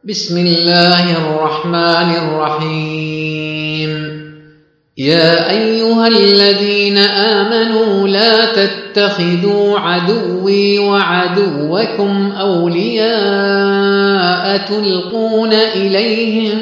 بسم الله الرحمن الرحيم. يا أيها الذين آمنوا لا تتخذوا عدوي وعدوكم أولياء تلقون إليهم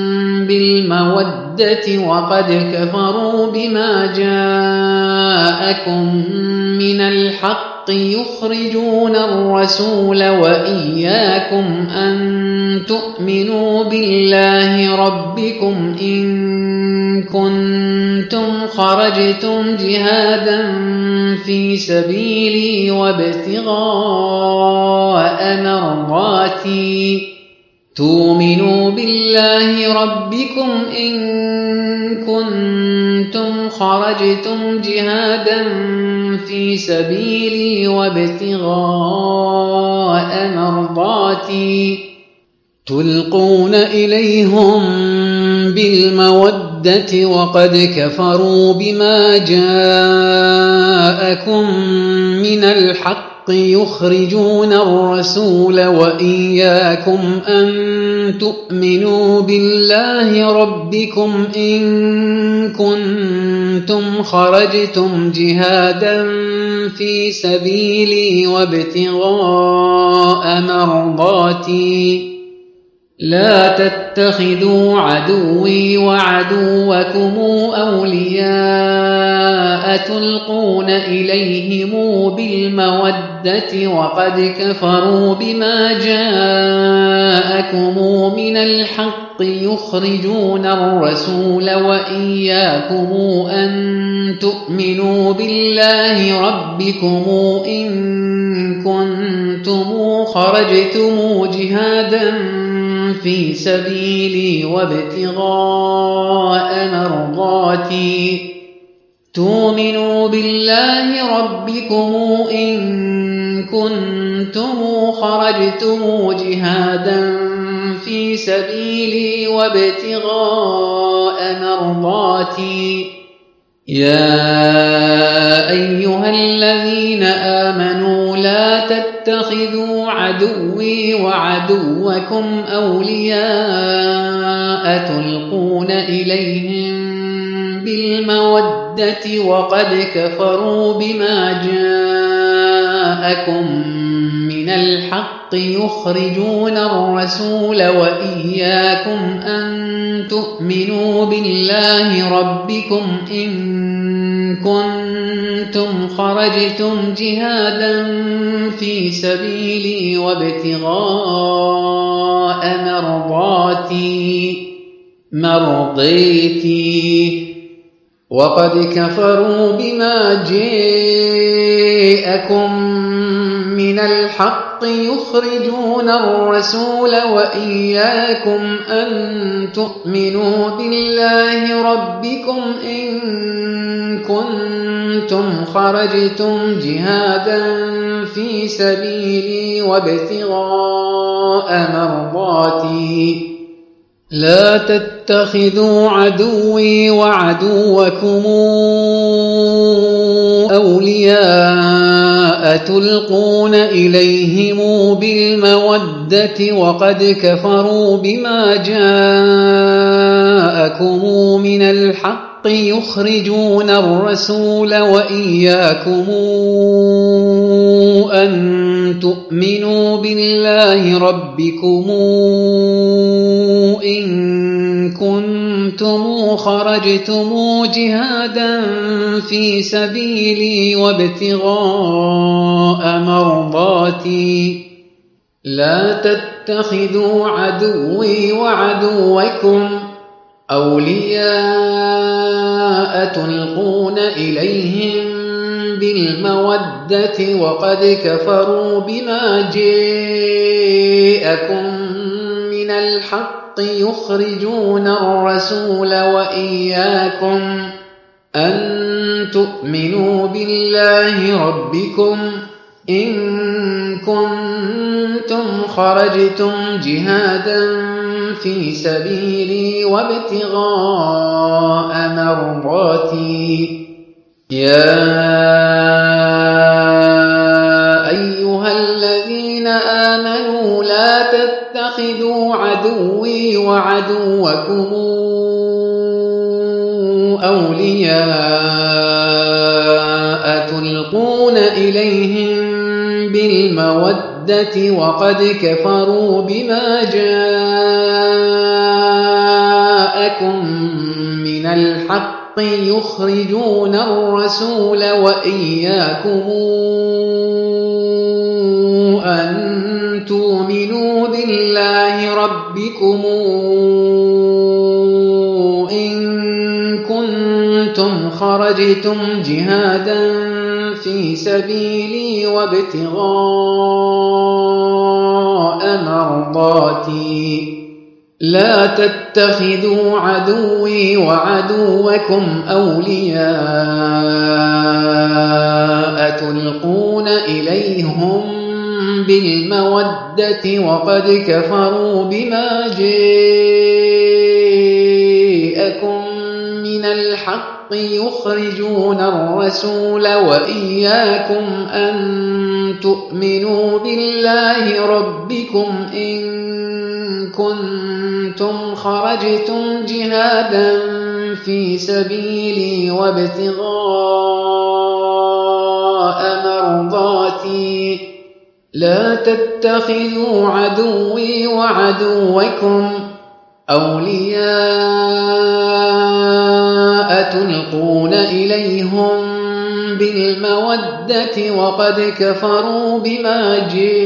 بالمودة وقد كفروا بما جاءكم من الحق يخرجون الرسول وإياكم أن تؤمنوا بالله ربكم إن كنتم خرجتم جهادا في سبيلي وابتغاء مرضاتي تؤمنوا بالله ربكم إن كنتم خرجتم جهادا في سبيلي وابتغاء مرضاتي تلقون إليهم بالمودة وقد كفروا بما جاءكم من الحق يخرجون الرسول وإياكم أن تؤمنوا بالله ربكم إن كنتم خرجتم جهادا في سبيلي وابتغاء مرضاتي لا تتخذوا عدوي وعدوكم أولياء تلقون إليهم بالمودة وقد كفروا بما جاءكم من الحق يخرجون الرسول وإياكم أن تؤمنوا بالله ربكم إن كنتم خرجتم جهادا في سبيلي وابتغاء مرضاتي تؤمنوا بالله ربكم إن كنتم خرجتم جهادا في سبيلي وابتغاء مرضاتي يا أيها الذين آمنوا لا تتخذوا عدوي وعدوكم أولياء تلقون إليهم بالمودة وقد كفروا بما جاءكم من الحق يخرجون الرسول وإياكم أن تؤمنوا بالله ربكم إن كنتم خرجتم جهادا في سبيلي وابتغاء مرضيتي وقد كفروا بما جاءكم من الحق يخرجون الرسول وإياكم أن تؤمنوا بالله ربكم إن كنتم خرجتم جهادا في سبيلي وابتغاء مرضاتي لا تتخذوا عدوي وعدوكم أولياء تلقون إليهم بالمودة وقد كفروا بما جاءكم من الحق يخرجون الرسول وإياكم أن تؤمنوا بالله ربكم إن كنتم خرجتم جهادا في سبيلي وابتغاء مرضاتي لا تتخذوا عدوي وعدوكم أولياء تلقون إليهم بالمودة وقد كفروا بما جاءكم من الحق يخرجون الرسول وإياكم أن تؤمنوا بالله ربكم إن كنتم خرجتم جهادا في سبيلي وابتغاء مرضاتي يا أيها الذين آمنوا لا تتخذوا تتخذوا عدوي وعدوكم أولياء تلقون إليهم بالمودة وقد كفروا بما جاءكم من الحق يخرجون الرسول وإياكم أن تؤمنوا بالله ربكم إن كنتم خرجتم جهادا في سبيلي وابتغاء مرضاتي لا تتخذوا عدوي وعدوكم أولياء تلقون إليهم بالمودة وقد كفروا بما جاءكم من الحق يخرجون الرسول وإياكم أن تؤمنوا بالله ربكم إن كنتم خرجتم جهادا في سبيلي وابتغاء مرضاتي لا تتخذوا عدوي وعدوكم أولياء تلقون إليهم بالمودة وقد كفروا بما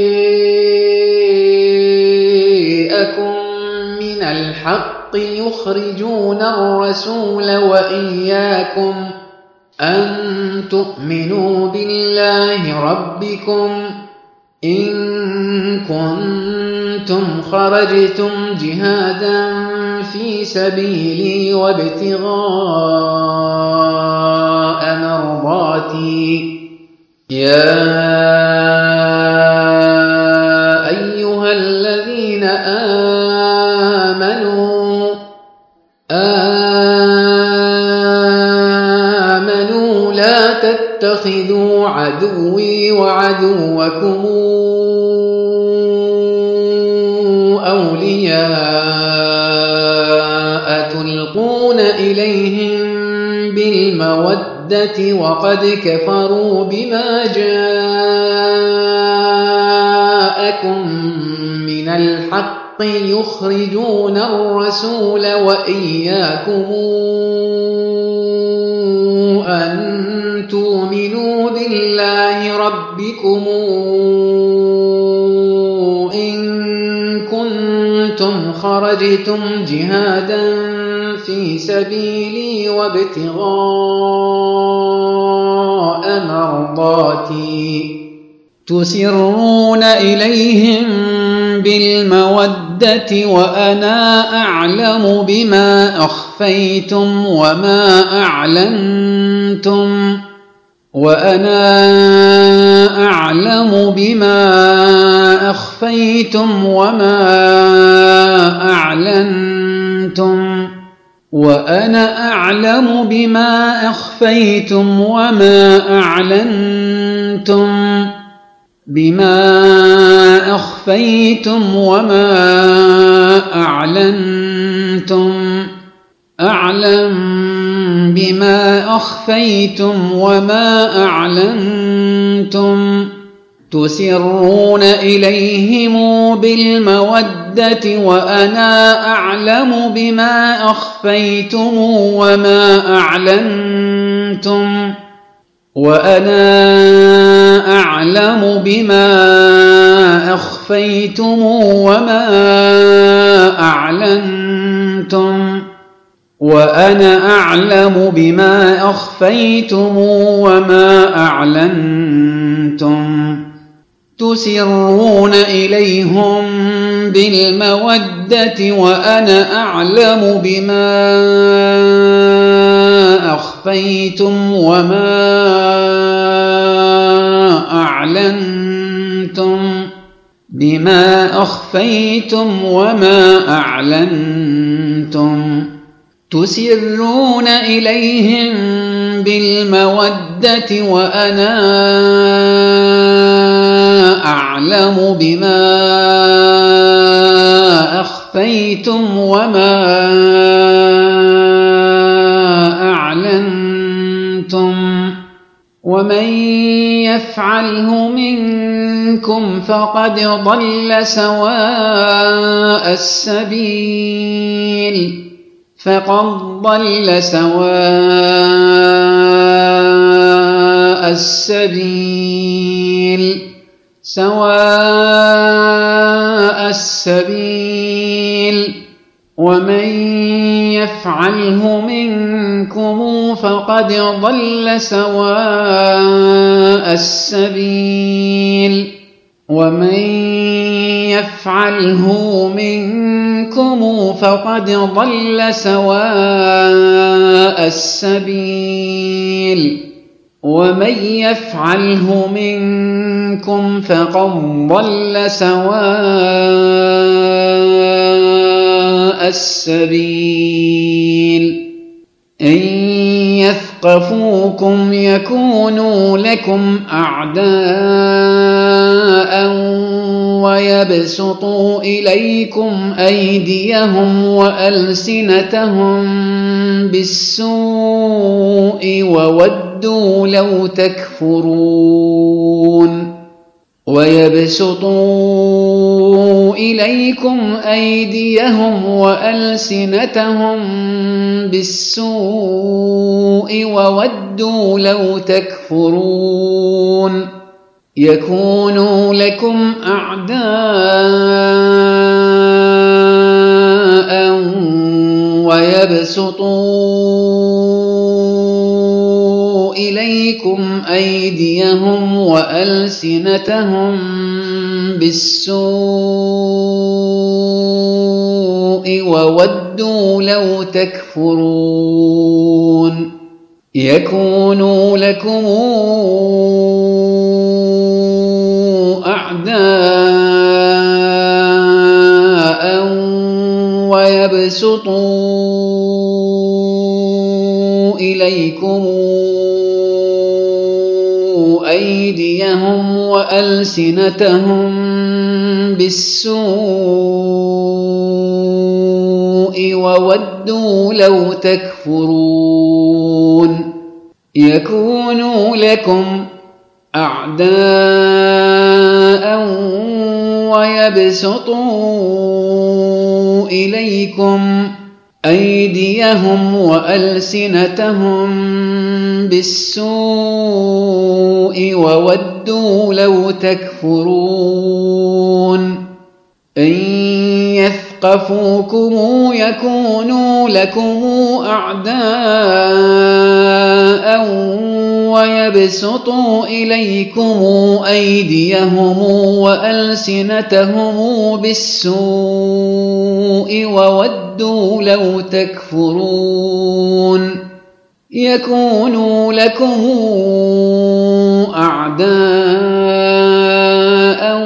جاءكم من الحق يخرجون الرسول وإياكم أن تؤمنوا بالله ربكم إن كنتم خرجتم جهادا في سبيلي وابتغاء مرضاتي يا أيها الذين آمنوا لا تتخذوا عدوي وعدوكم أولياء تلقون إليهم بالمودة وقد كفروا بما جاءكم من الحق يخرجون الرسول وإياكم أن تؤمنوا بالله ربكم كنتم خرجتم جهادا في سبيلي وابتغاء مرضاتي تسرون إليهم بالمودة وأنا أعلم بما أخفيتم وما أعلنتم وأنا أعلم بما أخفيتم وما أعلنتم وأنا أعلم بما أخفيتم وما أعلنتم بما أخفيتم وما أعلنتم أعلم بما أخفيتم وما أعلنتم تسرون إليهم بالمودة وأنا أعلم بما أخفيتم وما أعلنتم وأنا أعلم بما أخفيتم وما أعلنتم وأنا أعلم بما أخفيتم وما أعلنتم تسرون إليهم بالمودة وأنا أعلم بما أخفيتم وما أعلنتم بما أخفيتم وما أعلنتم تسرون إليهم بالمودة وأنا أعلم بما أخفيتم وما أعلنتم ومن يفعله منكم فقد ضل سواء السبيل ومن يفعله منكم فقد ضل سواء السبيل ومن يفعله منكم فقد ضل سواء السبيل ومن يفعله منكم فقد ضل سواء السبيل إن يثقفوكم يكونوا لكم أعداء ويبسطوا إليكم أيديهم وألسنتهم بالسوء وودوا لو تكفرون ويبسطوا إليكم أيديهم وألسنتهم بالسوء وودوا لو تكفرون يكونوا لكم أعداء ويبسطوا إليكم أيديهم وألسنتهم بالسوء وودوا لو تكفرون يكونوا لكم أعداء ويبسطوا إليكم أيديهم وألسنتهم بالسوء وودوا لو تكفرون يكونوا لكم أعداء ويبسطوا إليكم أيديهم وألسنتهم بالسوء وودوا لو تكفرون إن يثقفوكم يكونوا لكم أعداء ويبسطوا إليكم أيديهم وألسنتهم بالسوء وودوا لو تكفرون يكونوا لكم أعداء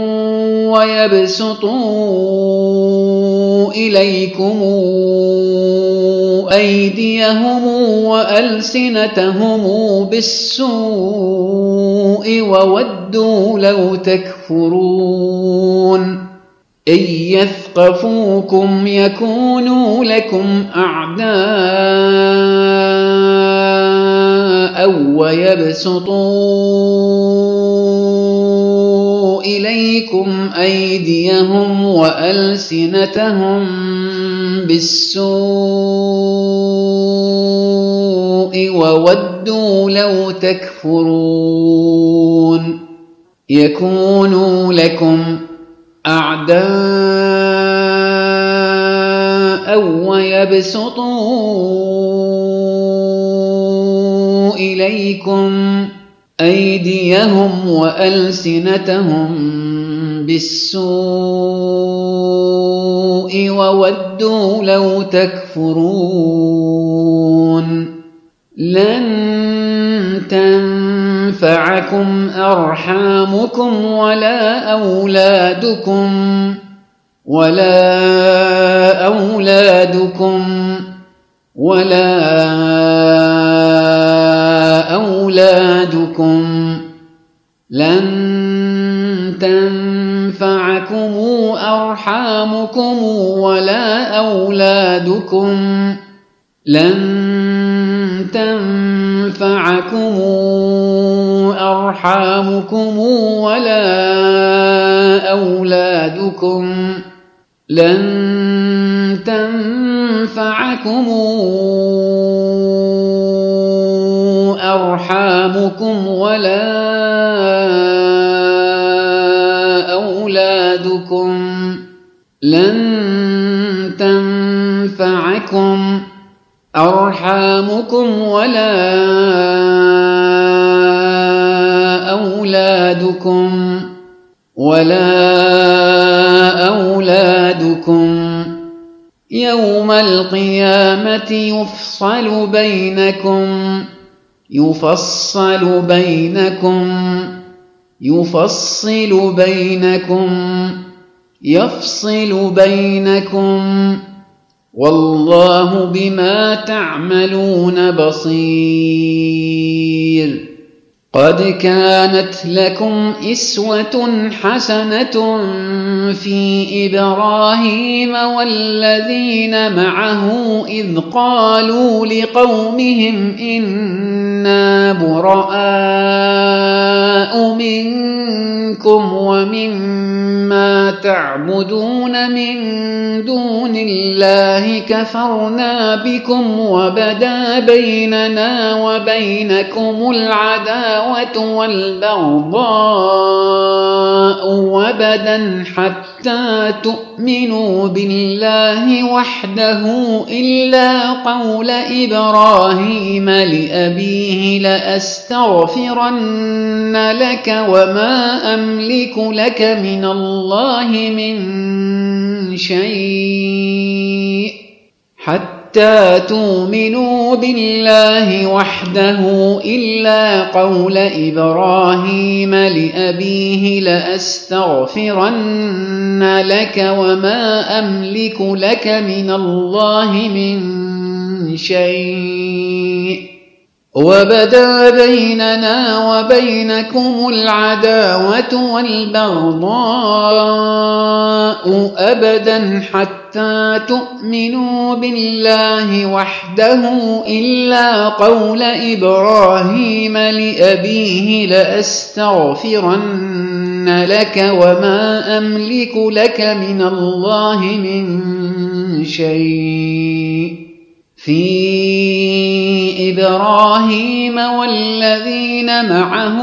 ويبسطوا إليكم أيديهم وألسنتهم بالسوء وودوا لو تكفرون إن يثقفوكم يكونوا لكم أعداء ويبسطوا إليكم أيديهم وألسنتهم بالسوء وودوا لو تكفرون يكونوا لكم أعداء ويبسطوا إليكم أيديهم وألسنتهم بالسوء وودوا لو تكفرون لن تنفعكم أرحامكم ولا أولادكم لن أرحامكم ولا أولادكم لن تنفعكم أرحامكم ولا أولادكم لن تنفعكم أرحامكم ولا أولادكم لن تنفعكم أرحامكم ولا أولادكم يوم القيامة يفصل بينكم والله بما تعملون بصير قد كانت لكم أسوة حسنة في إبراهيم والذين معه إذ قالوا لقومهم إنا براء منكم ومما تعبدون من دون الله كفرنا بكم وبدا بيننا وبينكم العداوة والبغضاء أبدا حتى تؤمنوا بالله وحده إلا قول إبراهيم لأبيه لأستغفرن لك وما أملك لك من الله من شيء حتى تؤمنوا بالله وحده إلا قول إبراهيم لأبيه لأستغفرن لك وما أملك لك من الله من شيء وبدا بيننا وبينكم العداوة والبغضاء أبدا حتى تؤمنوا بالله وحده إلا قول إبراهيم لأبيه لأستغفرن لك وما أملك لك من الله من شيء في إبراهيم والذين معه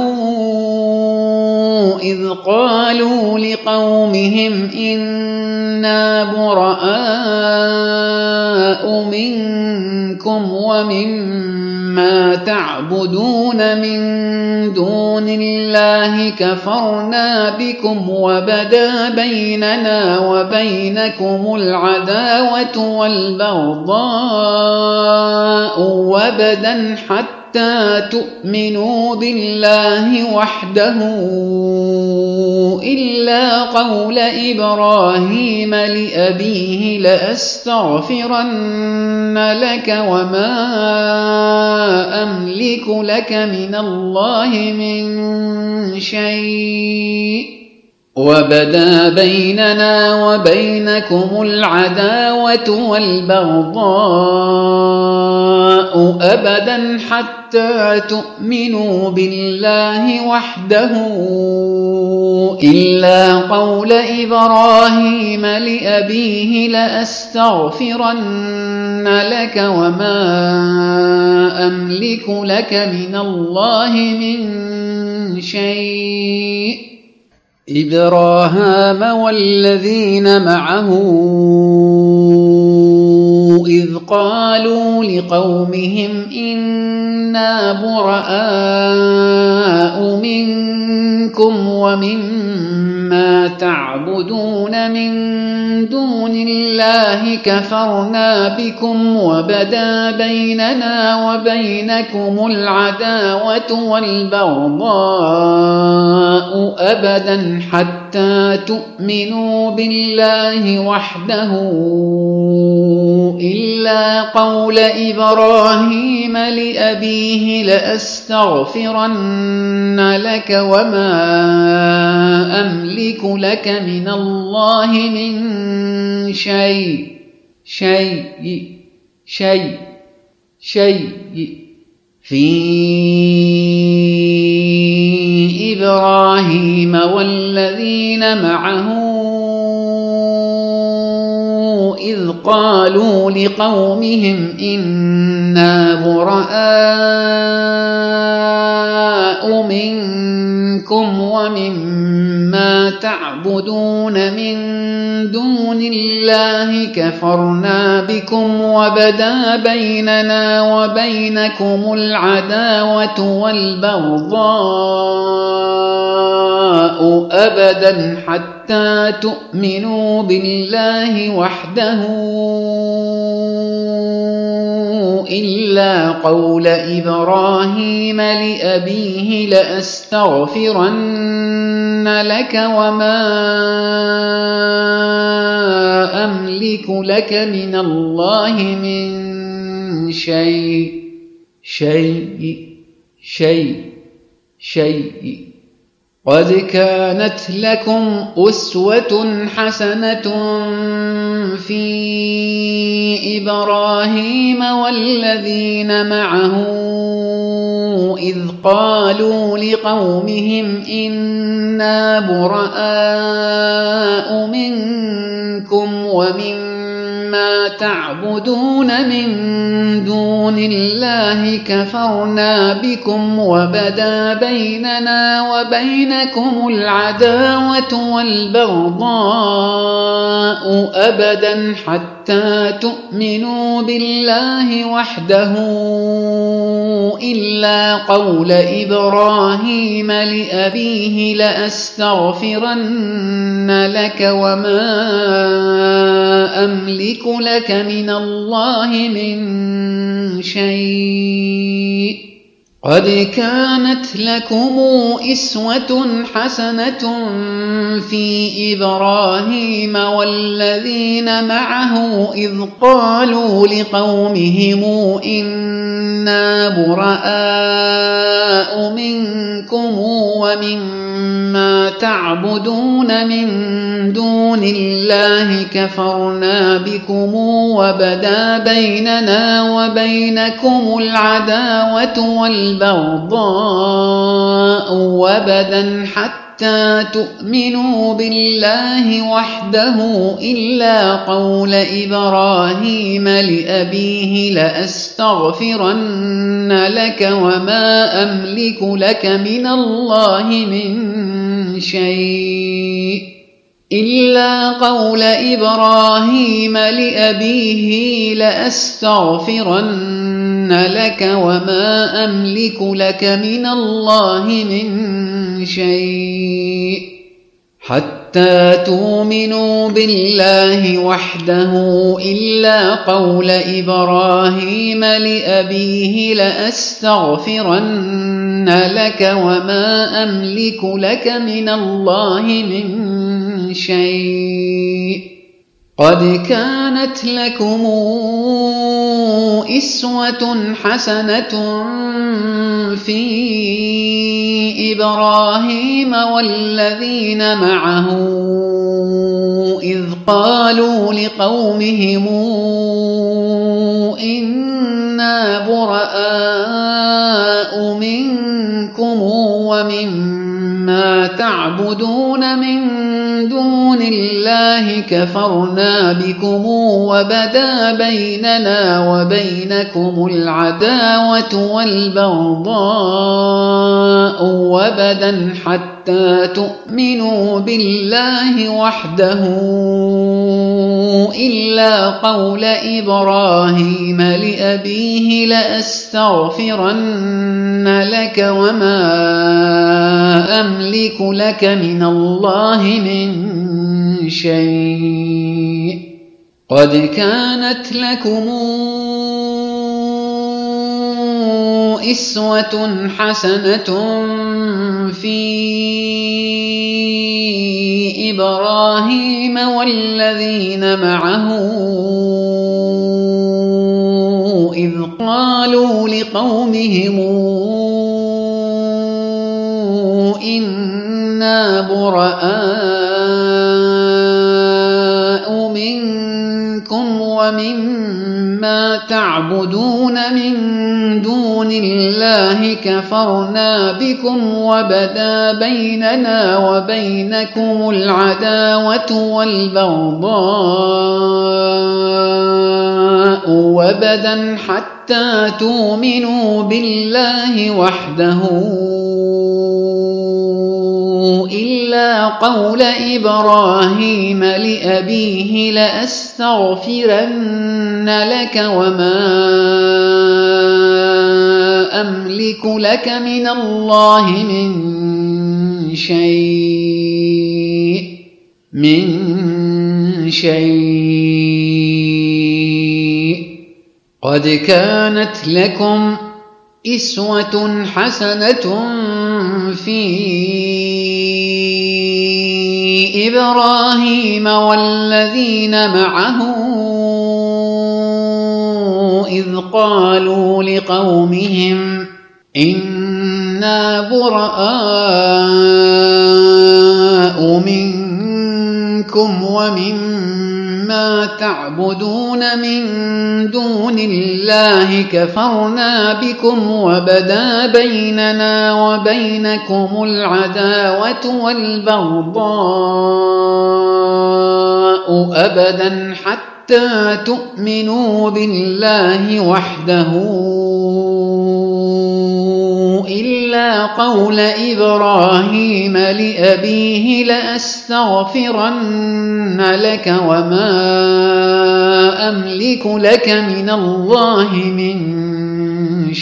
إذ قالوا لقومهم إنا براء منكم ومما تعبدون من دون الله كفرنا بكم وبدا بيننا وبينكم العداوة والبغضاء أبدا حتى تؤمنوا بالله وحده إلا قول إبراهيم لأبيه لأستغفرن لك وما أملك لك من الله من شيء وبدا بيننا وبينكم العداوة والبغضاء أبدا حتى تؤمنوا بالله وحده إلا قول إبراهيم لأبيه لأستغفرن لك وما أملك لك من الله من شيء إبراهام والذين معه إذ قالوا لقومهم إنا براء منكم ومما تعبدون من دون الله كفرنا بكم وبدا بيننا وبينكم العداوة والبغضاء أبدا حتى تؤمنوا بالله وحده إلا إلا قول إبراهيم لأبيه لأستغفرن لك وما أملك لك من الله من شيء في إبراهيم والذين معه إذ قالوا لقومهم إنا براء منكم ومما تعبدون من دون الله كفرنا بكم وبدا بيننا وبينكم العداوة والبغضاء أبدا حتى تؤمنوا بالله وحده إلا قول إبراهيم لأبيه لأستغفرن لك وما أملك لك من الله من شيء قد كانت لكم أسوة حسنة في إبراهيم والذين معه إذ قالوا لقومهم إنا براء منكم ومما تعبدون من دون الله كفرنا بكم وبدا بيننا وبينكم العداوة والبغضاء أبدا حتى تؤمنوا بالله وحده إلا قول إبراهيم لأبيه لأستغفرن لك وما أملك لك من الله من شيء قد كانت لكم أسوة حسنة في إبراهيم والذين معه إذ قالوا لقومهم إنا براء منكم ومما تعبدون من دون الله كفرنا بكم وبدا بيننا وبينكم العداوة والبغضاء وبدا حتى تؤمنوا بالله وحده إلا قول إبراهيم لأبيه لأستغفرن لك وما أملك لك من الله من شيء إلا قول إبراهيم لأبيه لأستغفرن لك وما أملك لك من الله من شيء حتى تؤمنوا بالله وحده إلا قول إبراهيم لأبيه لأستغفرن لك وما أملك لك من الله من شيء قد كانت لكم أسوة حسنة في إبراهيم والذين معه إذ قالوا لقومهم إنا براء منكم ومما تعبدون من دون الله كفرنا بكم وبدا بيننا وبينكم العداوة والبغضاء وبدا حتى تؤمنوا بالله وحده إلا قول إبراهيم لأبيه لأستغفرن لك وما أملك لك من الله من شيء قد كانت لكم أسوة حسنة في إبراهيم والذين معه إذ قالوا لقومهم إنا براء منكم ومما تعبدون من دون الله كفرنا بكم وبدا بيننا وبينكم العداوة والبغضاء وبدا حتى تؤمنوا بالله وحده إلا قول إبراهيم لأبيه لأستغفرن لك وما أملك لك من الله من شيء قد كانت لكم أسوة حسنة في إبراهيم والذين معه إذ قالوا لقومهم إنا براء منكم ومما تعبدون من دون الله كفرنا بكم وبدا بيننا وبينكم العداوة والبغضاء أبدا حتى تؤمنوا بالله وحده إلا قول إبراهيم لأبيه لأستغفرن لك وما أملك لك من الله من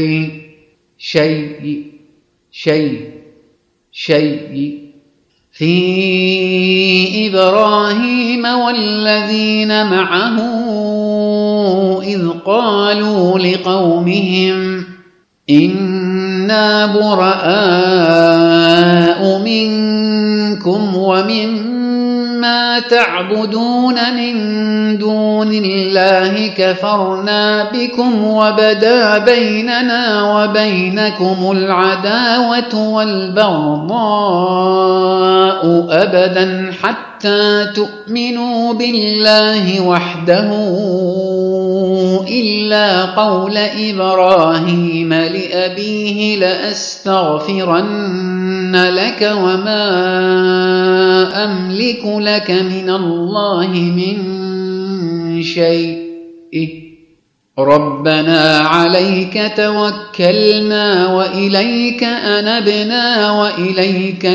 شيء في إبراهيم والذين معه إذ قالوا لقومهم إنا براء منكم ومما تعبدون من دون الله كفرنا بكم وبدا بيننا وبينكم العداوة والبغضاء أبدا حتى تؤمنوا بالله وحده إلا قول إبراهيم لأبيه لأستغفرن لك وما أملك لك من الله من شيء ربنا عليك توكلنا وإليك أنبنا وإليك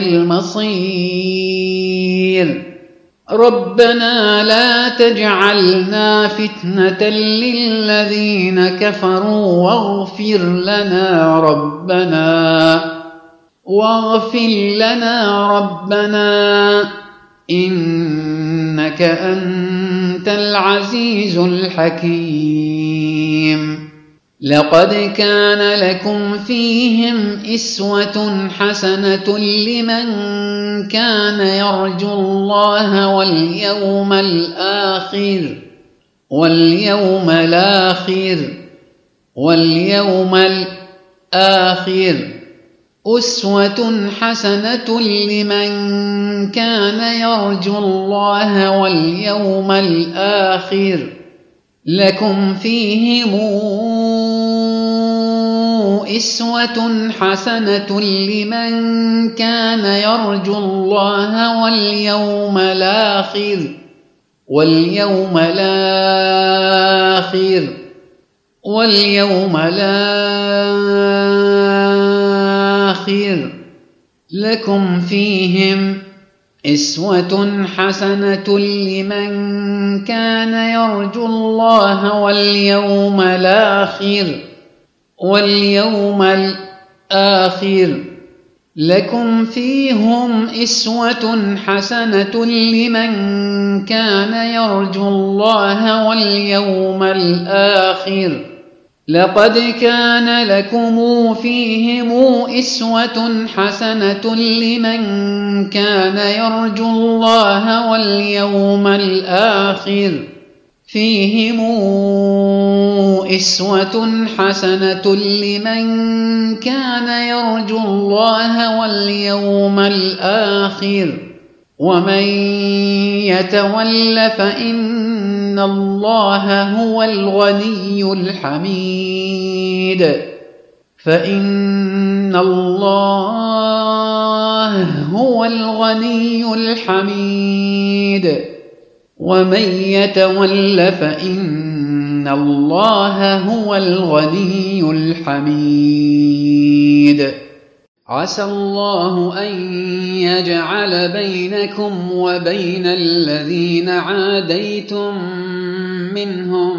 المصير ربنا لا تجعلنا فتنة للذين كفروا واغفر لنا ربنا إنك أنت العزيز الحكيم لقد كان لكم فيهم أسوة حسنة لمن كان يرجو الله واليوم الآخر أسوة حسنة لمن كان يرجو الله واليوم الآخر لكم فيهم أسوة حسنة لمن كان يرجو الله واليوم الآخر لكم فيهم أسوة حسنة لمن كان يرجو الله واليوم الآخر لكم فيهم أسوة حسنة لمن كان يرجو الله واليوم الآخر لقد كان لكم فيهم أسوة حسنة لمن كان يرجو الله واليوم الآخر فيهم أسوة حسنة لمن كان يرجو الله واليوم الآخر ومن يتول فإن الله هو الغني الحميد فإن الله هو الغني الحميد ومن يتول فإن الله هو الغني الحميد عسى الله أن يجعل بينكم وبين الذين عاديتم منهم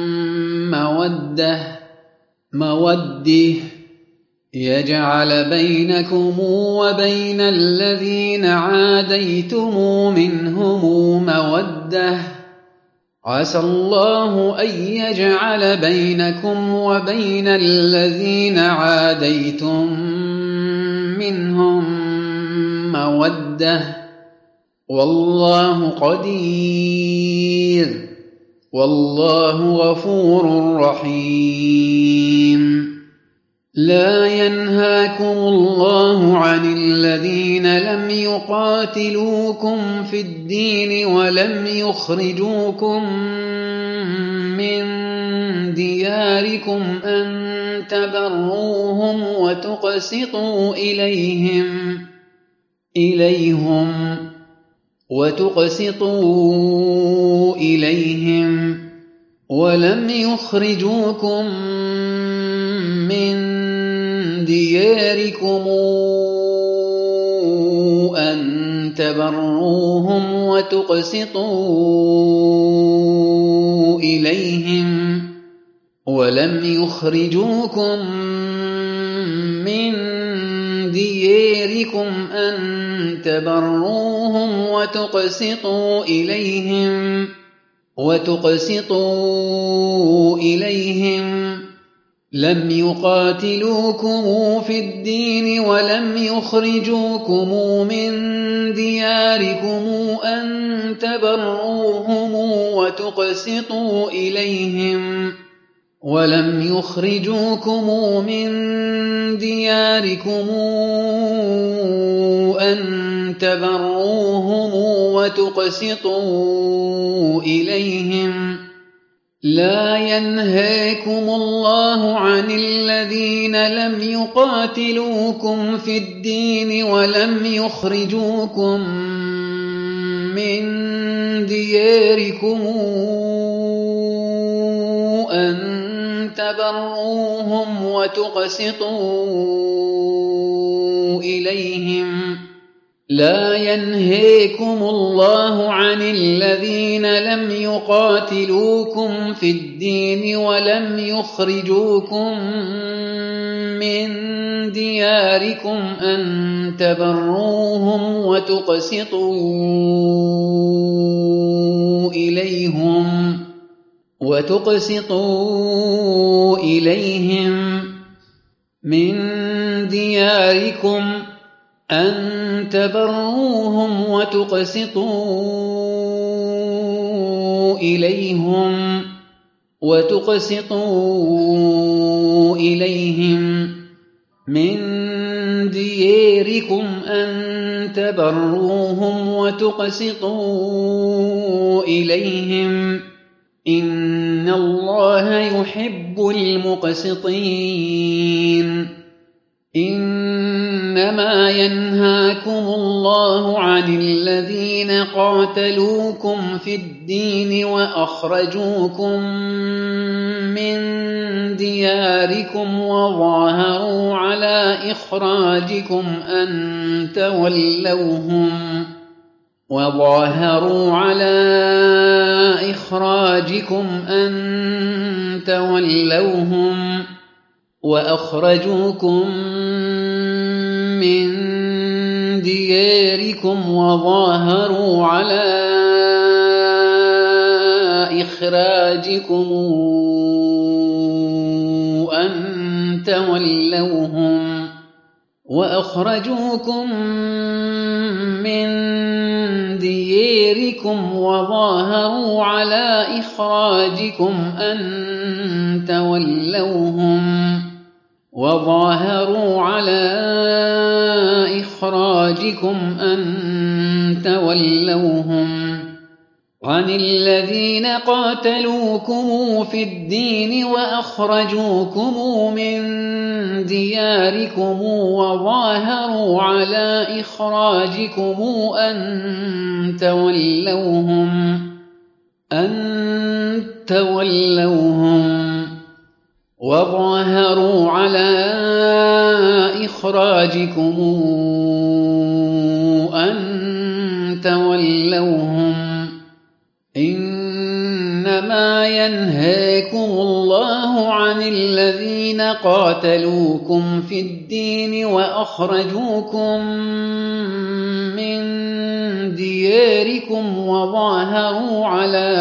مودة يجعل بينكم وبين الذين عاديتم منهم مودة عسى الله أن يجعل بينكم وبين الذين عاديتم منهم مودة والله قدير والله غفور رحيم لا ينهاكم الله عن الذين لم يقاتلوكم في الدين ولم يخرجوكم من دياركم أن تبروهم وتقسطوا إليهم ولم يخرجوكم من دياركم أن تبروهم وتقسطوا إليهم ولم يخرجوكم من دياركم أن تبروهم وتقسطوا إليهم لم يقاتلوكم في الدين ولم يخرجوكم من دياركم أن تبروهم وتقسطوا إليهم لا ينهاكم الله عن الذين لم يقاتلوكم في الدين ولم يخرجوكم من دياركم أن تبروهم وتقسطوا إليهم لا ينهاكم الله عن الذين لم يقاتلوكم في الدين ولم يخرجوكم من دياركم أن تبروهم وتقسطوا إليهم من دياركم أن تبروهم وتقسطوا إليهم من دياركم أن تبروهم وتقسطوا إليهم إن الله يحب المقسطين إنما ينهاكم الله عن الذين قاتلوكم في الدين وأخرجوكم من دياركم وظاهروا على إخراجكم أن تولوهم وأخرجوكم من دياركم وظاهروا على إخراجكم أن تولوهم وأخرجوكم من دياركم وظاهروا على إخراجكم أن تولوهم عن الذين قاتلوكم في الدين وأخرجوكم من دياركم وظاهروا على إخراجكم أن تولوهم إنما ينهاكم الله عن الذين قاتلوكم في الدين وأخرجوكم من دياركم وظاهروا على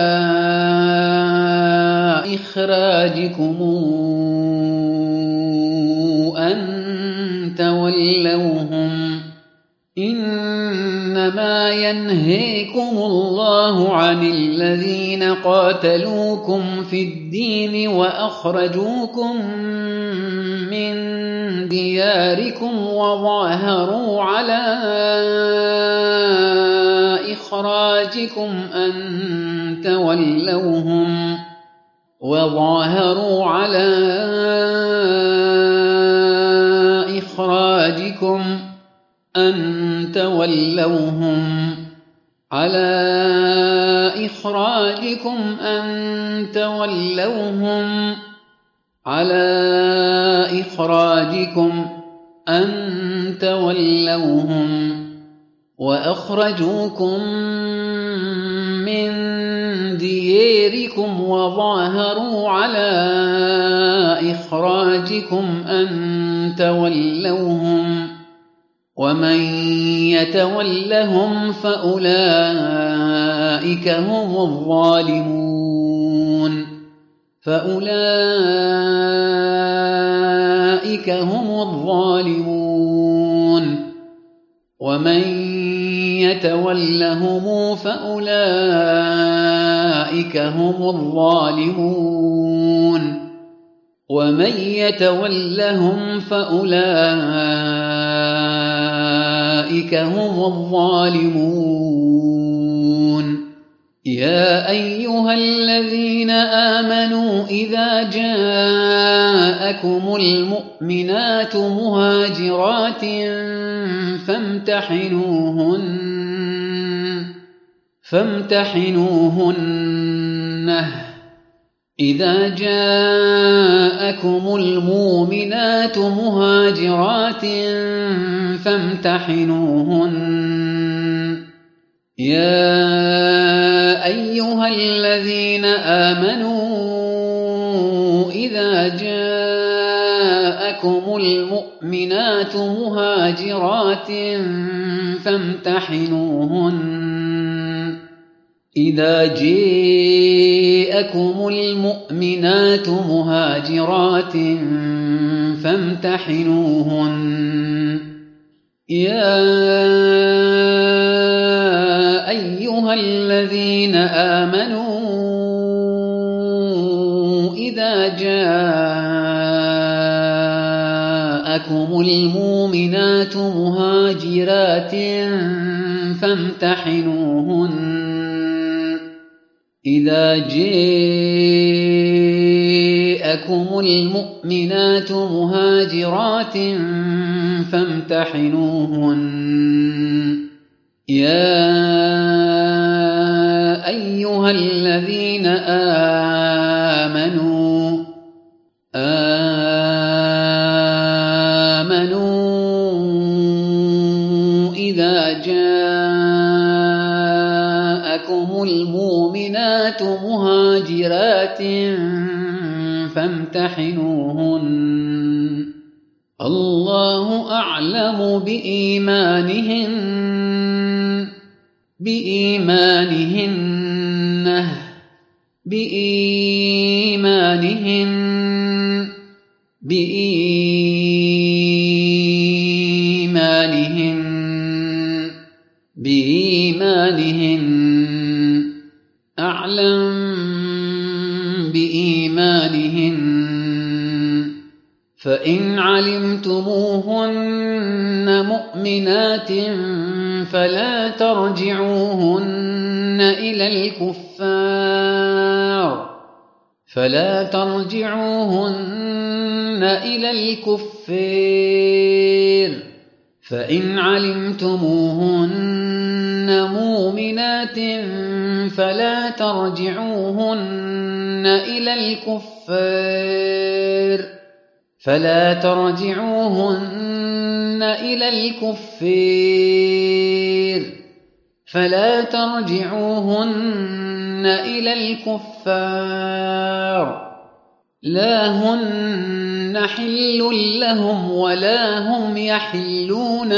إخراجكم أن تولوهم إنما ينهاكم الله عن الذين قاتلوكم في الدين وأخرجوكم من دياركم وظاهروا على إخراجكم أن تولوهم وأخرجوكم من دياركم وظاهروا على إخراجكم أن تولوهم ومن يتولهم فأولئك هم الظالمون ومن يتولهم فأولئك هم الظالمون يا أيها الذين آمنوا إذا جاءكم المؤمنات مهاجرات فامتحنوهن يا أيها الذين آمنوا إذا جاءكم المؤمنات مهاجرات فامتحنوهن يا أيها الذين آمنوا إذا جاءكم المؤمنات مهاجرات فامتحنوهن يا أيها الذين آمنوا إذا جاءكم المؤمنات مهاجرات فامتحنوهن الله أعلم بإيمانهن بإيمانهن فإن علمتموهن مؤمنات فلا ترجعوهن إلى الكفار فإن علمتموهن مؤمنات فلا ترجعوهن إلى الكفار لا هن حل لهم ولا هم يحلون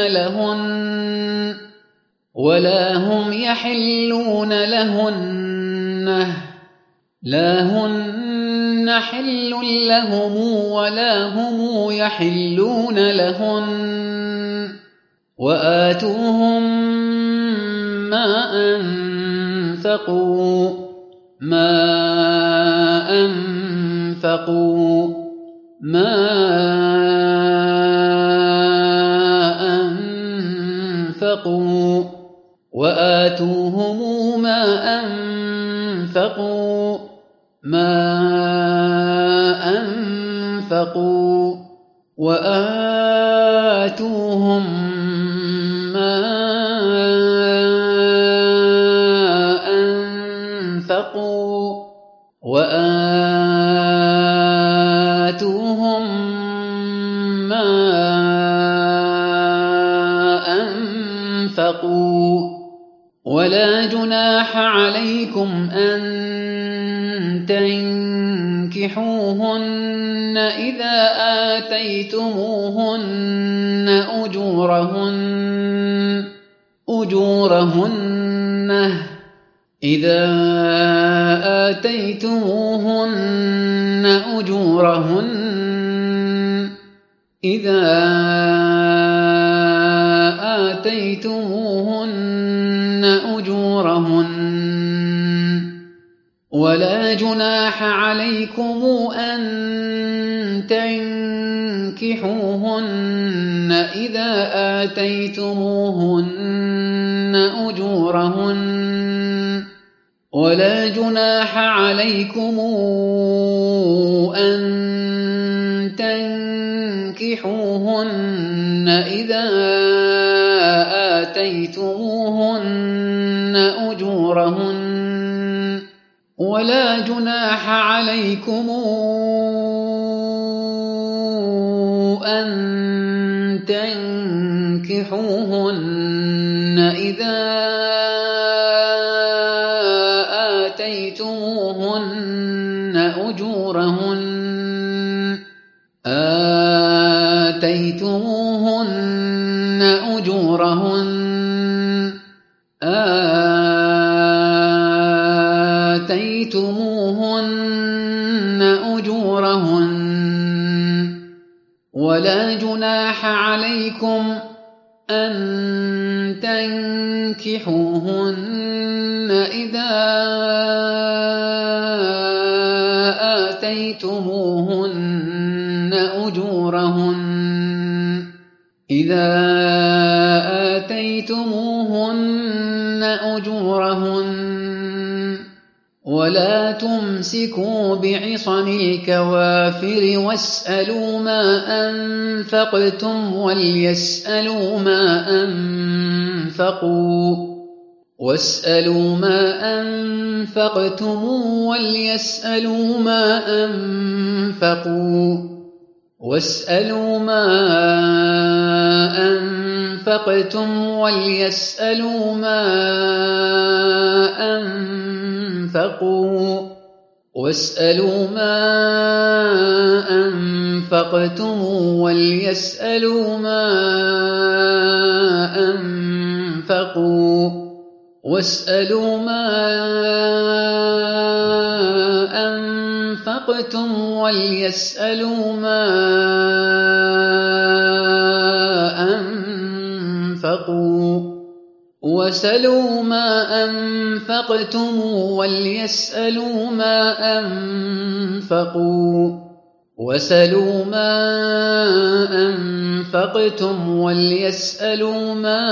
لهن وآتوهم ما أنفقوا ولا جناح عليكم أن تنكحوهن إذا آتيتموهن أجورهن ولا جناح عليكم أن تنكحوهن إذا آتيتموهن أجورهن ولا جناح عليكم أن تنكحوهن إذا آتيتموهن أجورهن ولا جناح عليكم أن تنكحوهن إذا آتيتموهن أجورهن ولا جناح عليكم أن تنكحوهن إذا آتيتموهن أجورهن ولا تمسكوا بعصم الكوافر واسألوا ما أنفقتم وليسألوا ما أنفقتم وليسألوا ما أنفقوا واسألوا ما أنفقتم وليسألوا ما أنفقوا وسلوا ما أنفقتم وليسألوا ما أنفقوا وسلوا ما أنفقتم وليسألوا ما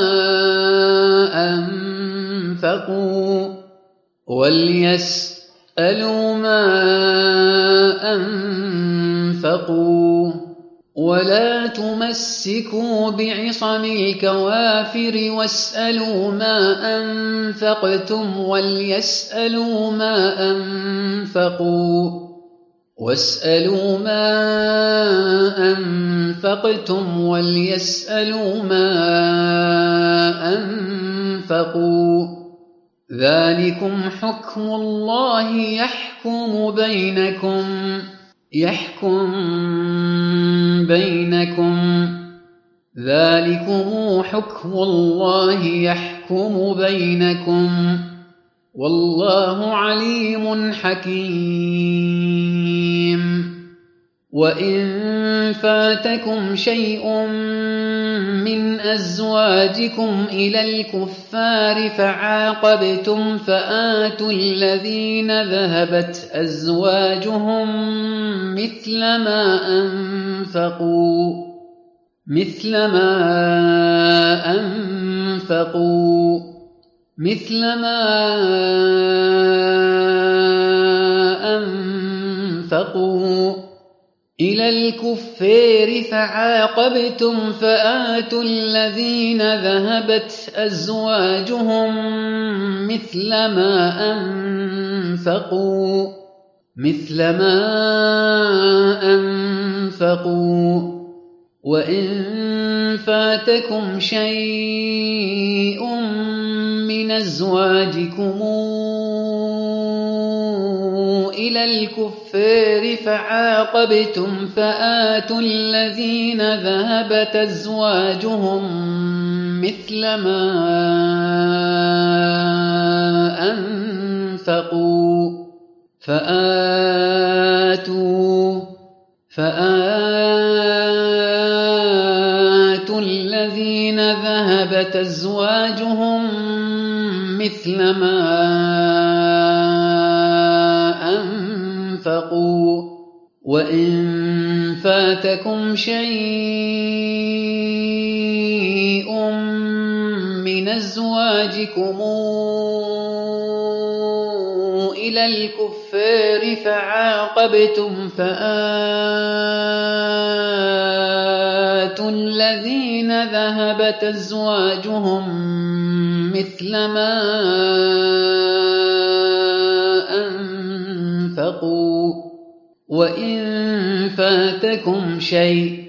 أنفقوا ولا تمسكوا بعصم الكوافر واسألوا ما أنفقتم وليسألوا ما أنفقوا ذلكم حكم الله يحكم بينكم والله عليم حكيم وإن فاتكم شيء من أزواجكم إلى الكفار فعاقبتم فآتوا الذين ذهبت أزواجهم مثل ما أنفقوا إلى الكفار فعاقبتم فآتوا الذين ذهبت أزواجهم مثل ما أنفقوا وإن فاتكم شيء من أزواجكم إلى الكفار فعاقبتم فآتوا الذين ذهبت أزواجهم مثل ما أنفقوا فآتوا الذين ذهبت أزواجهم مثل ما أنفقوا وإن فاتكم شيء من أزواجكم إلى الكفار فعاقبتم فآتوا الذين ذهبت أزواجهم مثل ما أنفقوا وإن فاتكم شيء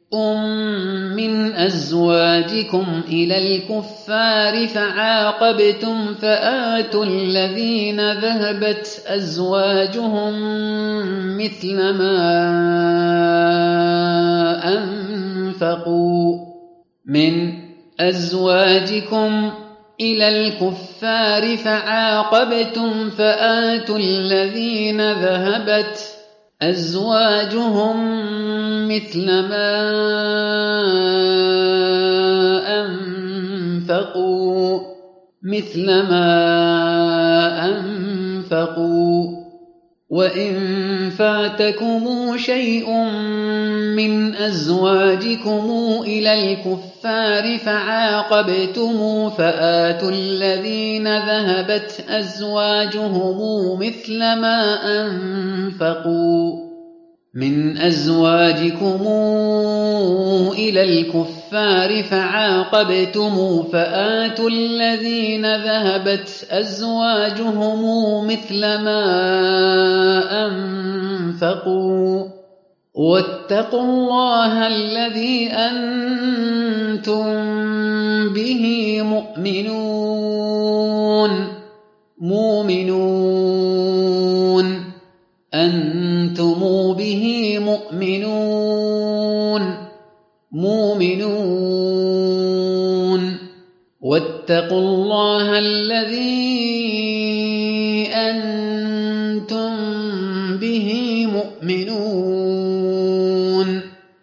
من أزواجكم إلى الكفار فعاقبتم فآتوا الذين ذهبت أزواجهم مثل ما أنفقوا من أزواجكم إلى الكفار فعاقبتم فآتوا الذين ذهبت أزواجهم مثل ما أنفقوا وإن فاتكم شيء من أزواجكم إلى الكفار فعاقبتم فآتوا الذين ذهبت أزواجهم مثل ما أنفقوا من أزواجكم إلى الكفار فعاقبتم فآتوا الذين ذهبت أزواجهم مثل ما أنفقوا واتقوا الله الذي أنتم به مؤمنون أنتم به مؤمنون واتقوا الله الذي أنتم به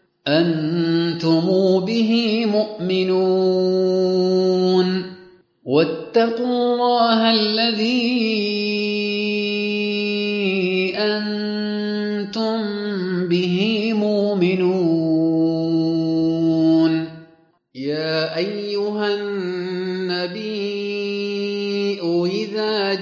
مؤمنون واتقوا الله الذي أنتم به مؤمنون يا أيها النبي إذا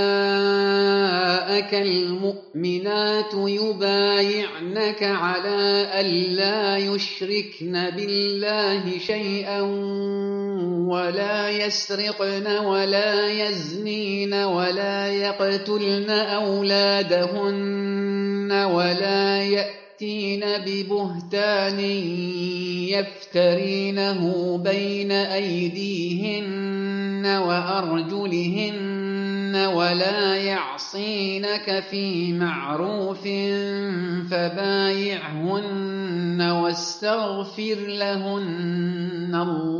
جاءك المؤمنات يبايعنك على ألا يشركن بالله شيئا ولا يسرقن ولا يزنين ولا يقتلن أولادهن ولا يأتين ببهتان يفترينه بين أيديهن وأرجلهن ولا يعصينك في معروف فبايعهن واستغفر لهن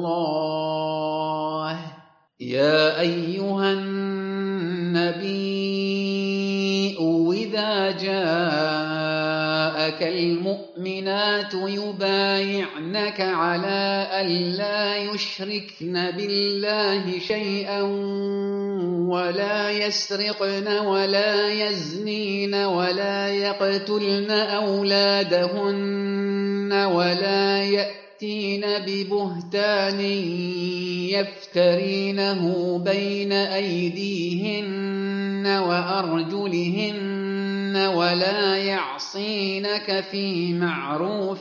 الله يا أيها النبي إذا جاءك المؤمنات يبايعنك على ألا يشركن بالله شيئا ولا يسرقن ولا يزنين ولا يقتلن أولادهن ولا يأتين ببهتان يفترينه بين أيديهن وأرجلهن ولا يعصينك في معروف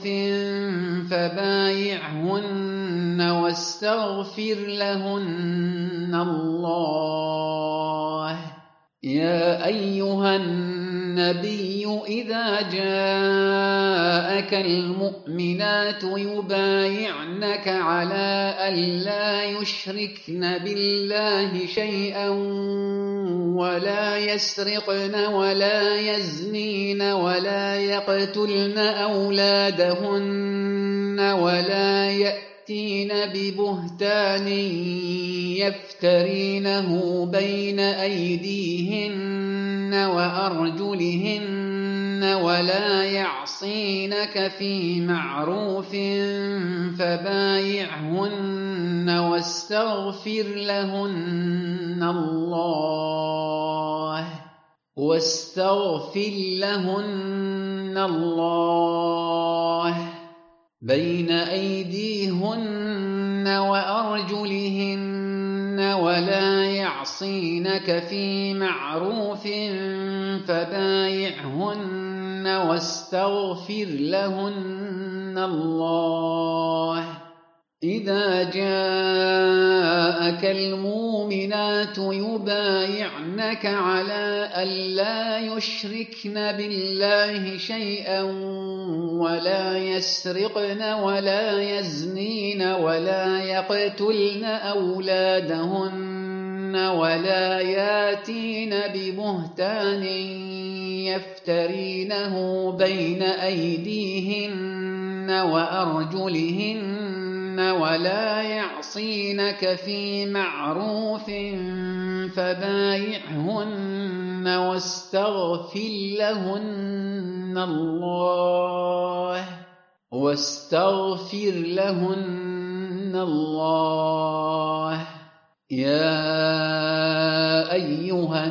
فبايعهن واستغفر لهن الله يا أيها النبي إذا جاءك المؤمنات يبايعنك على ألا يشركن بالله شيئا ولا يسرقن ولا يزنين ولا يقتلن أولادهن ولا يأتين ببهتان يفترينه بين أيديهن وأرجلهن ولا يعصينك في معروف فبايعهن واستغفر لهن الله بين أيديهن وأرجلهن ولا يعصينك في معروف فبايعهن واستغفر لهن الله إذا جاءك المؤمنات يبايعنك على ألا يشركن بالله شيئا ولا يسرقن ولا يزنين ولا يقتلن أولادهن ولا ياتين ببهتان يفترينه بين أيديهن وأرجلهن ولا يعصينك في معروف فبايعهن واستغفر لهن الله يا أيها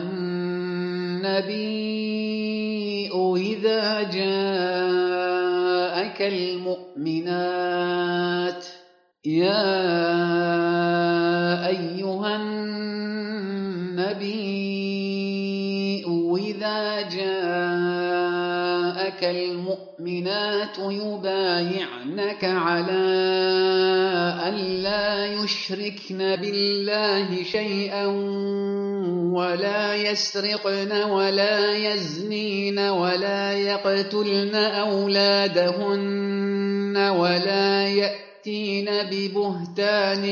النبي إذا جاءك المؤمنات يبايعنك على ألا يشركن بالله شيئا ولا يسرقن ولا يزنين ولا يقتلن أولادهن ولا يأتين ببهتان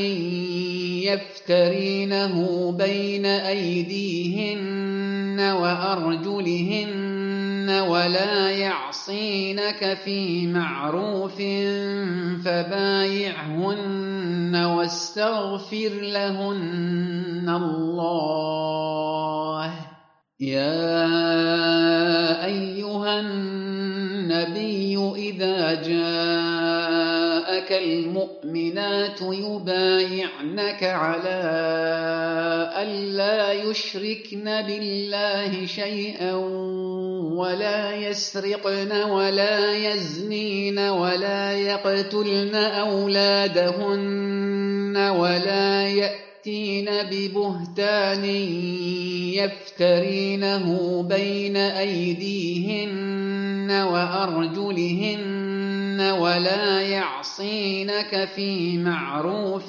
يفترينه بين أيديهن وأرجلهن ولا يعصينك في معروف فبايعهن واستغفر لهن الله يا أيها النبي إذا جاءك جاءك المؤمنات يبايعنك على ألا يشركن بالله شيئا ولا يسرقن ولا يزنين ولا يقتلن أولادهن ولا يأتين ببهتان يفترينه بين أيديهن وأرجلهن ولا يعصينك في معروف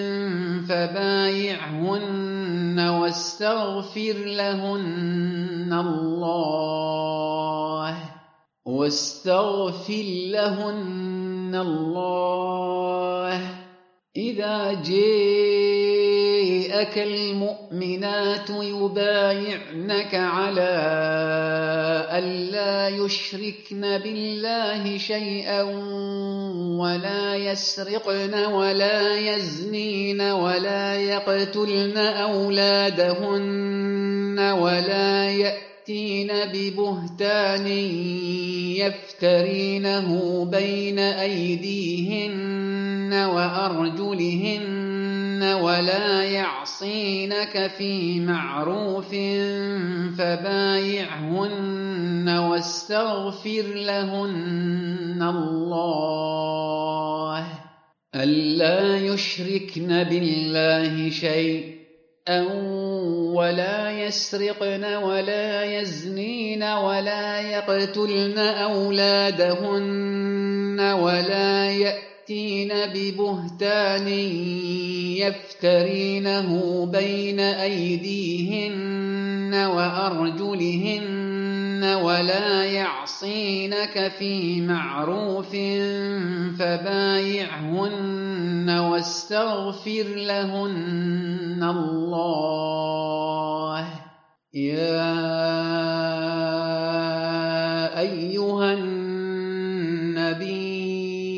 فبايعهن واستغفر لهن الله إذا جاءك المؤمنات يبايعنك على ألا يشركن بالله شيئا ولا يسرقن ولا يزنين ولا يقتلن أولادهن ولا يأتين ببهتان يفترينه بين أيديهن وأرجلهن ولا يعصينك في معروف فبايعهن واستغفر لهن الله ألا يشركن بالله شيئا ولا يسرقن ولا يزنين ولا يقتلن أولادهن ولا يأتين ببهتان يفترينه بين أيديهن وأرجلهن ولا يعصينك في معروف فبايعهن واستغفر لهن الله يا أيها النبي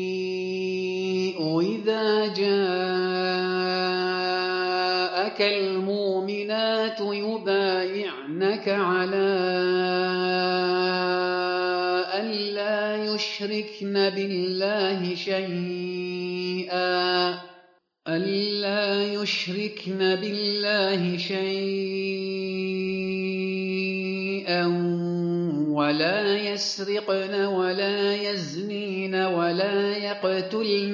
إذا جاءك المؤمنات يبايعنك على ألا يشركن بالله شيئا ولا يسرقن ولا يزنين ولا يقتلن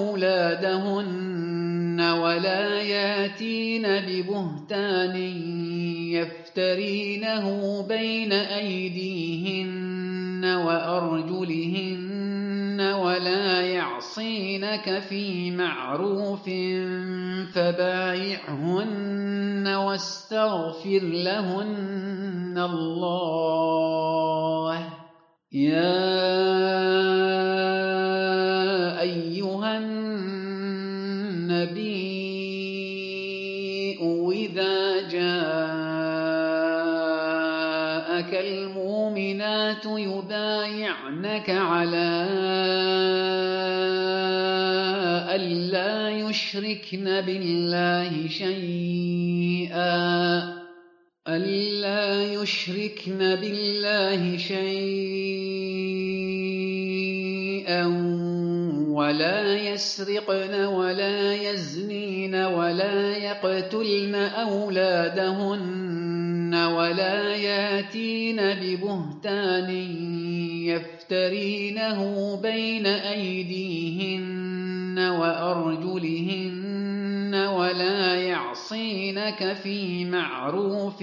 أولادهن ولا ياتين ببهتان يفترينه بين أيديهن وأرجلهن ولا يعصينك في معروف فبايعهن واستغفر لهن الله يا أيها النبي إذا جاءك المؤمنات يبايعنك على ألا يشركن بالله شيئا ولا يسرقن ولا يزنين ولا يقتلن أولادهن ولا ياتين ببهتان يفترينه بين أيديهن وأرجلهن ولا يعصينك في معروف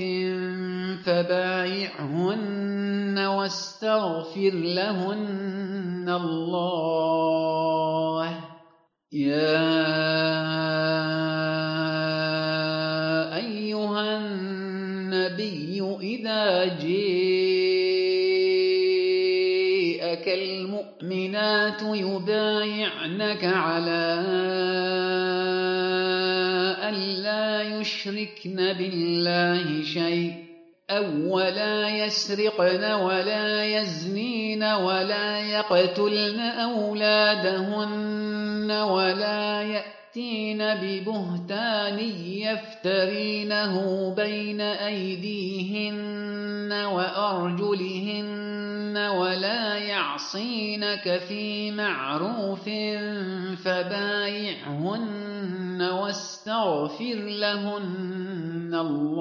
فبايعهن واستغفر لهن الله يا أيها النبي إذا جاءك المؤمنات يبايعنك على ألا يشركن بالله شيئا ولا يسرقن ولا يزنين ولا يقتلن أولادهن ولا يأتين ببهتان يفترينه بين أيديهن وأرجلهن ولا يعصينك في معروف فبايعهن واستغفر لهن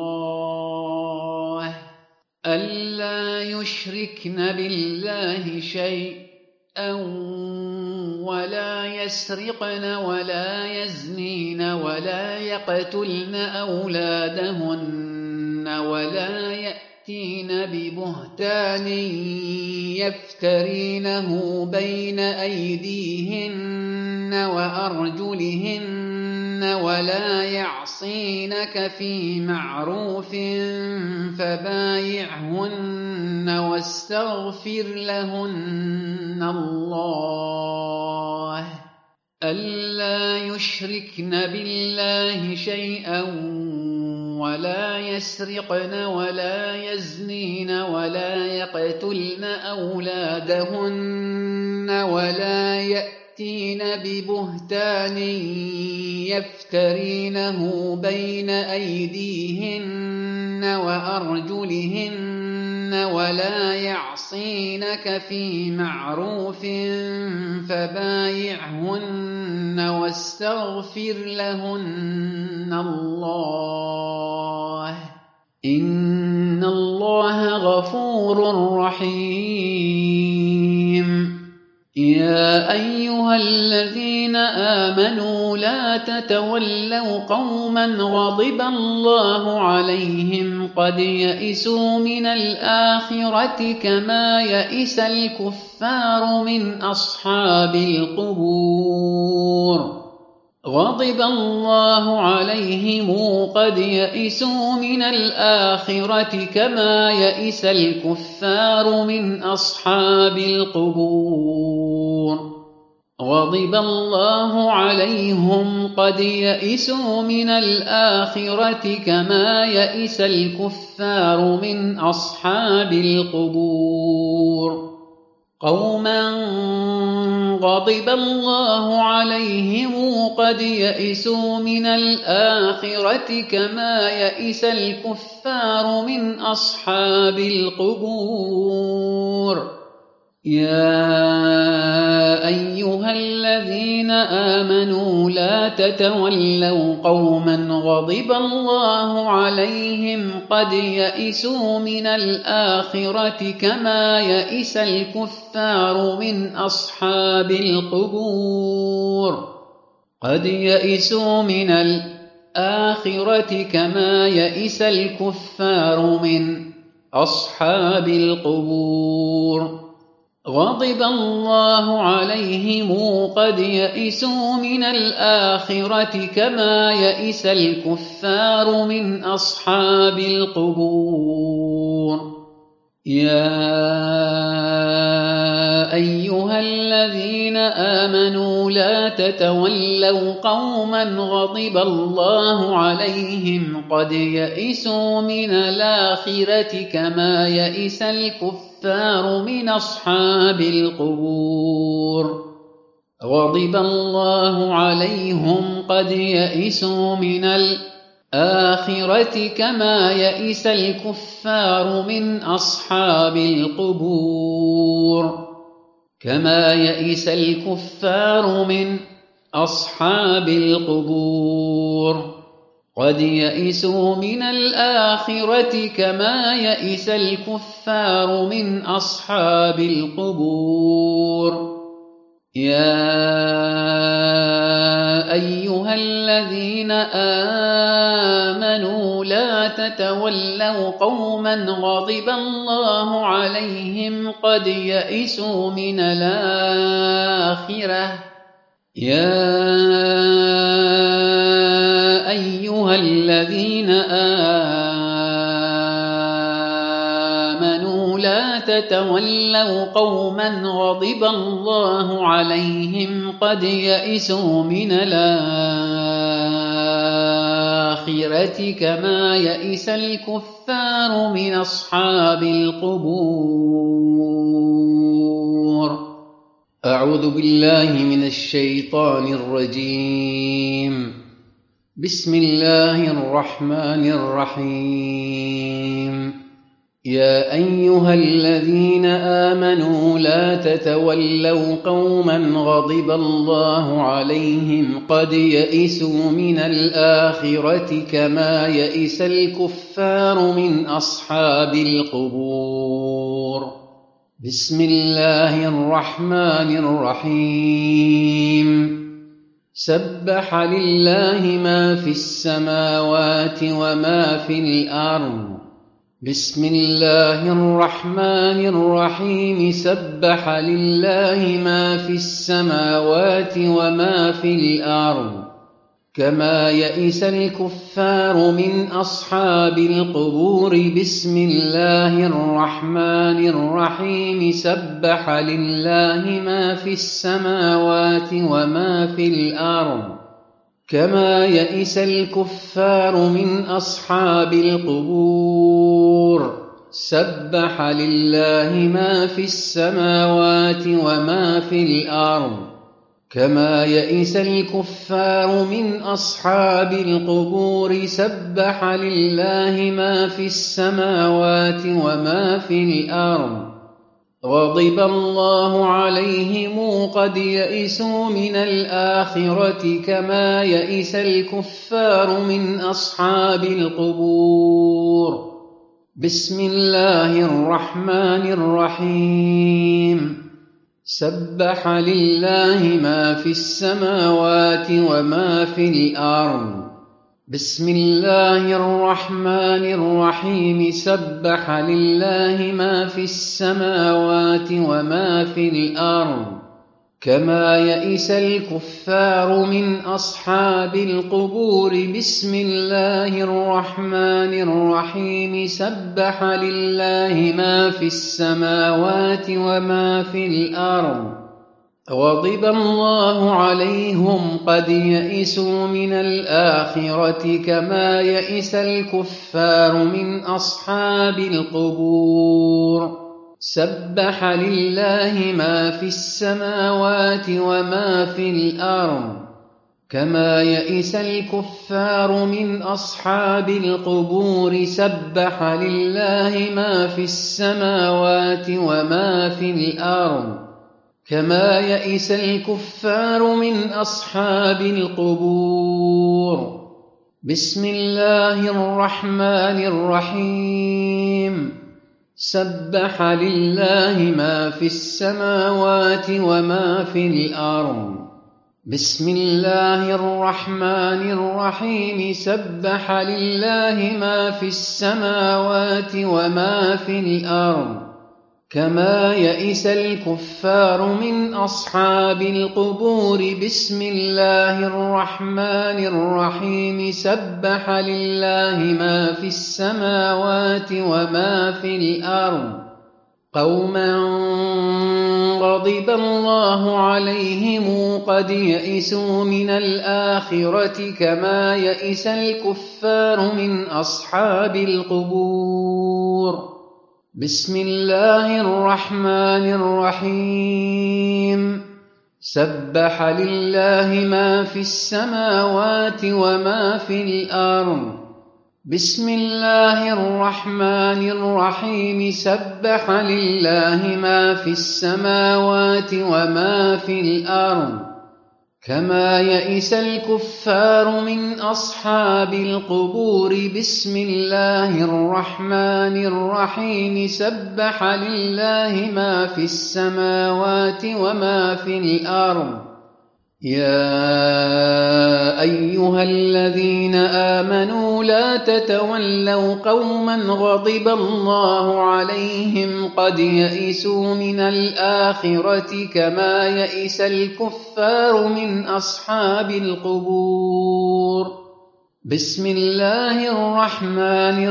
الله ألا يشركن بالله شيئا ولا يسرقن ولا يزنين ولا يقتلن أولادهن ولا يأتين ببهتان يفترينه بين أيديهن وأرجلهن ولا يعصينك في معروف فبايعهن واستغفر لهن الله ألا يشركن بالله شيئا ولا يسرقن ولا يزنين ولا يقتلن أولادهن ولا يأتين ببهتان يفترينه بين أيديهن وأرجلهن ولا يعصينك في معروف فبايعهن واستغفر لهن الله إن الله غفور رحيم يا أيها الذين آمنوا لا تتولوا قوما غضب الله عليهم قد يئسوا من الآخرة كما يئس الكفار من أصحاب القبور غضب الله عليهم قد يئسوا من الآخرة كما يئس الكفار من أصحاب القبور غضب الله عليهم قد يئسوا من الآخرة كما يئس الكفار من أصحاب القبور قوما غضب الله عليهم قد يئسوا من الآخرة كما يئس الكفار من أصحاب القبور يا أيها الذين آمنوا لا تتولوا قوما غضب الله عليهم قد يئسوا من الآخرة كما يئس الكفار من أصحاب القبور قد يئسوا من الآخرة كما يئس الكفار من أصحاب القبور غضب الله عليهم قد يئسوا من الآخرة كما يئس الكفار من أصحاب القبور يا أيها الذين آمنوا لا تتولوا قوما غضب الله عليهم قد يئسوا من الآخرة كما يئس الكفار من أصحاب القبور غضب الله عليهم قد يئسوا من الآخرة كما يئس الكفار من أصحاب القبور كما يئس الكفار من أصحاب القبور قد يئسوا من الآخرة كما يئس الكفار من أصحاب القبور يا أيها الذين آمنوا لا تتولوا قوما غضب الله عليهم قد يئسوا من الآخرة يا أيها الذين آمنوا لا تتولوا قوما غضب الله عليهم قد يئسوا من الآخرة كما يئس الكفار من أصحاب القبور أعوذ بالله من الشيطان الرجيم بسم الله الرحمن الرحيم يا أيها الذين آمنوا لا تتولوا قوما غضب الله عليهم قد يئسوا من الآخرة كما يئس الكفار من أصحاب القبور. بسم الله الرحمن الرحيم. سبح لله ما في السماوات وما في الأرض. بسم الله الرحمن الرحيم. سبح لله ما في السماوات وما في الأرض كما يئس الكفار من أصحاب القبور. بسم الله الرحمن الرحيم. سبح لله ما في السماوات وما في الأرض كما يئس الكفار من أصحاب القبور. سبح لله ما في السماوات وما في الأرض كما يئس الكفار من أصحاب القبور. سبح لله ما في السماوات وما في الأرض غضب الله عليهم قد يئسوا من الآخرة كما يئس الكفار من أصحاب القبور. بسم الله الرحمن الرحيم. سبح لله ما في السماوات وما في الأرض. بسم الله الرحمن الرحيم. سبح لله ما في السماوات وما في الأرض كما يئس الكفار من أصحاب القبور. بسم الله الرحمن الرحيم. سبح لله ما في السماوات وما في الأرض غضب الله عليهم قد يئسوا من الآخرة كما يئس الكفار من أصحاب القبور. سبح لله ما في السماوات وما في الأرض كما يئس الكفار من أصحاب القبور. سبح لله ما في السماوات وما في الأرض كما يئس الكفار من أصحاب القبور. بسم الله الرحمن الرحيم. سبح لله ما في السماوات وما في الأرض. بسم الله الرحمن الرحيم. سبح لله ما في السماوات وما في الأرض كما يئس الكفار من أصحاب القبور. بسم الله الرحمن الرحيم. سبح لله ما في السماوات وما في الأرض قوما غضب الله عليهم قد يئسوا من الآخرة كما يئس الكفار من أصحاب القبور. بسم الله الرحمن الرحيم. سبح لله ما في السماوات وما في الأرض. بسم الله الرحمن الرحيم. سبح لله ما في السماوات وما في الأرض كما يئس الكفار من أصحاب القبور. بسم الله الرحمن الرحيم. سبح لله ما في السماوات وما في الأرض. يا أيها الذين آمنوا لا تتولوا قوما غضب الله عليهم قد يئسوا من الآخرة كما يئس الكفار من أصحاب القبور. بسم الله الرحمن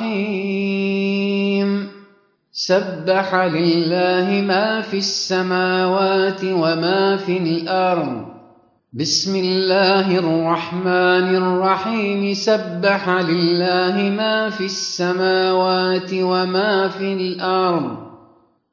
الرحيم. سبح لله ما في السماوات وما في الأرض. بسم الله الرحمن الرحيم. سبح لله ما في السماوات وما في الأرض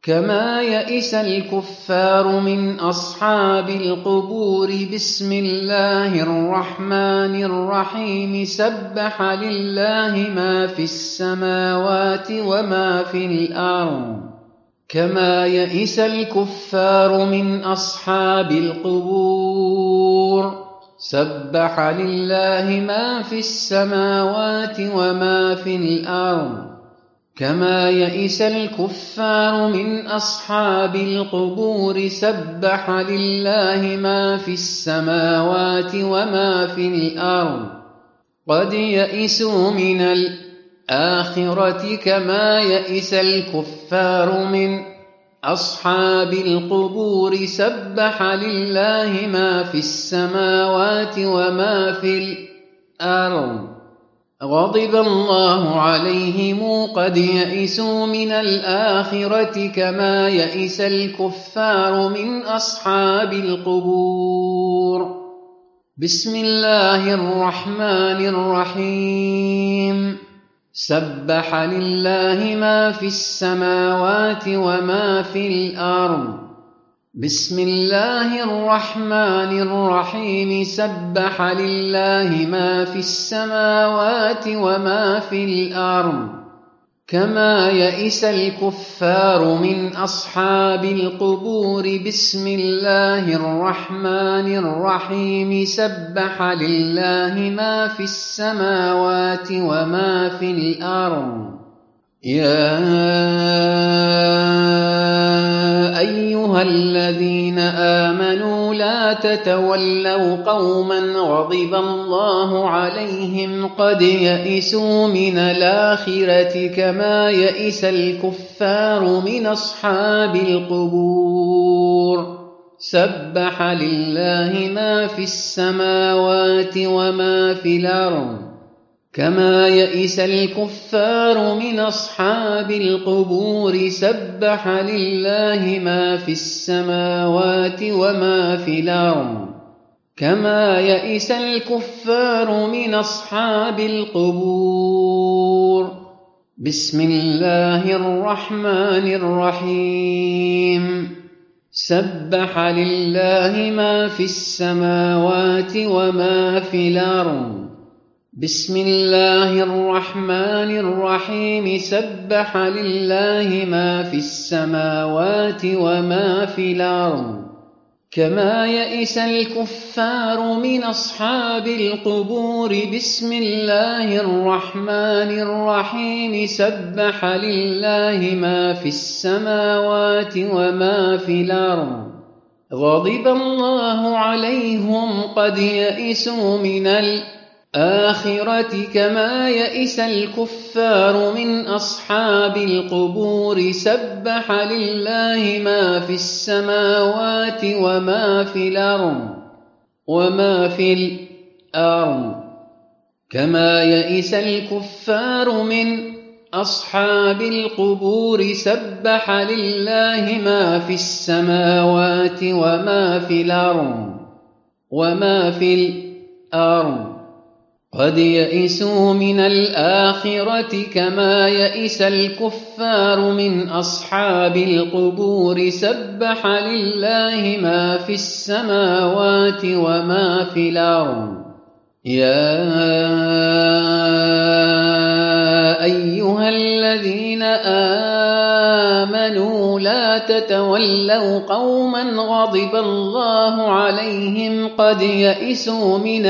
كما يئس الكفار من أصحاب القبور بسم الله الرحمن الرحيم سبح لله ما في السماوات وما في الأرض كما يئس الكفار من أصحاب القبور سبح لله ما في السماوات وما في الأرض كما يئس الكفار من أصحاب القبور سبح لله ما في السماوات وما في الأرض قد يئسوا من الآخرة كما يئس الكفار من أصحاب القبور سبح لله ما في السماوات وما في الأرض غضب الله عليهم قد يئسوا من الآخرة كما يئس الكفار من أصحاب القبور بسم الله الرحمن الرحيم سبح لله ما في السماوات وما في الأرض بسم الله الرحمن الرحيم سبح لله ما في السماوات وما في الأرض كما يئس الكفار من أصحاب القبور بسم الله الرحمن الرحيم سبح لله ما في السماوات وما في الأرض يا أيها الذين آمنوا لا تتولوا قوما غضب الله عليهم قد يئسوا من الآخرة كما يئس الكفار من أصحاب القبور سبح لله ما في السماوات وما في الأرض كما يئس الكفار من أصحاب القبور سبح لله ما في السماوات وما في الأرض كما يئس الكفار من أصحاب القبور بسم الله الرحمن الرحيم سبح لله ما في السماوات وما في الأرض بسم الله الرحمن الرحيم سبح لله ما في السماوات وما في الأرض كما يئس الكفار من أصحاب القبور بسم الله الرحمن الرحيم سبح لله ما في السماوات وما في الأرض غضب الله عليهم قد يئسوا من الآخرة كما يئس الكفار من أصحاب القبور سبح لله ما في السماوات وما في الأرض كما يئس الكفار من أصحاب القبور سبح لله ما في السماوات وما في الأرض قد يئسوا من الآخرة كما يئس الكفار من أصحاب القبور سبح لله ما في السماوات وما في الأرض يا أيها الذين آمنوا لا تتولوا قوما غضب الله عليهم قد يئسوا من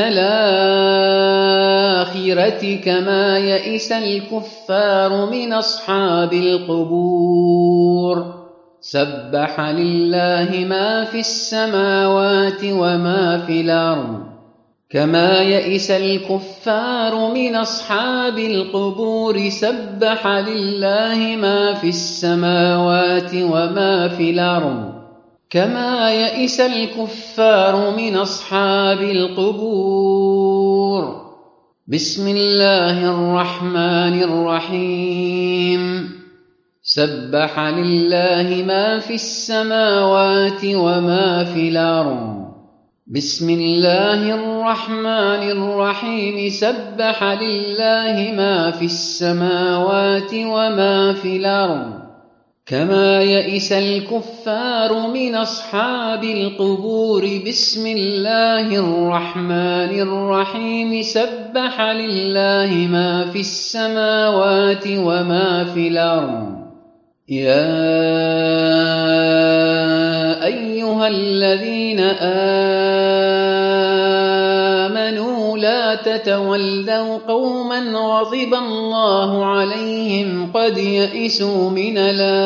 الآخرة كما يئس الكفار من أصحاب القبور سبح لله ما في السماوات وما في الأرض كما يئس الكفار من أصحاب القبور سبح لله ما في السماوات وما في الأرض كما يئس الكفار من أصحاب القبور بسم الله الرحمن الرحيم سبح لله ما في السماوات وما في الأرض بسم الله الرحمن الرحيم سبح لله ما في السماوات وما في الأرض كما يئس الكفار من أصحاب القبور بسم الله الرحمن الرحيم سبح لله ما في السماوات وما في الأرض يا أيها الذين آمنوا لا تتولوا قوما غضب الله عليهم قد يئسوا من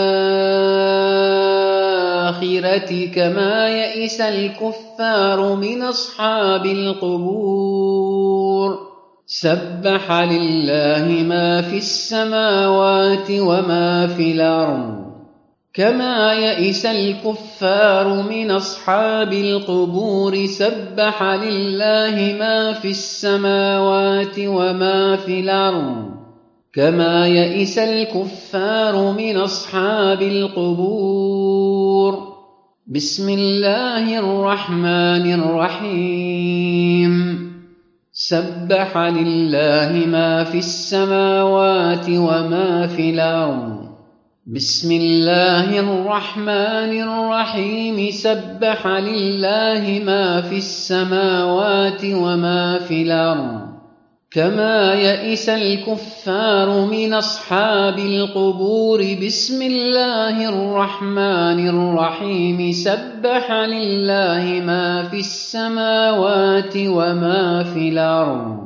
الآخرة كما يئس الكفار من أصحاب القبور سبح لله ما في السماوات وما في الأرض كما يئس الكفار من أصحاب القبور سبح لله ما في السماوات وما في الأرض كما يئس الكفار من أصحاب القبور بسم الله الرحمن الرحيم سبح لله ما في السماوات وما في الأرض بسم الله الرحمن الرحيم سبح لله ما في السماوات وما في الأرض كما يئس الكفار من أصحاب القبور بسم الله الرحمن الرحيم سبح لله ما في السماوات وما في الأرض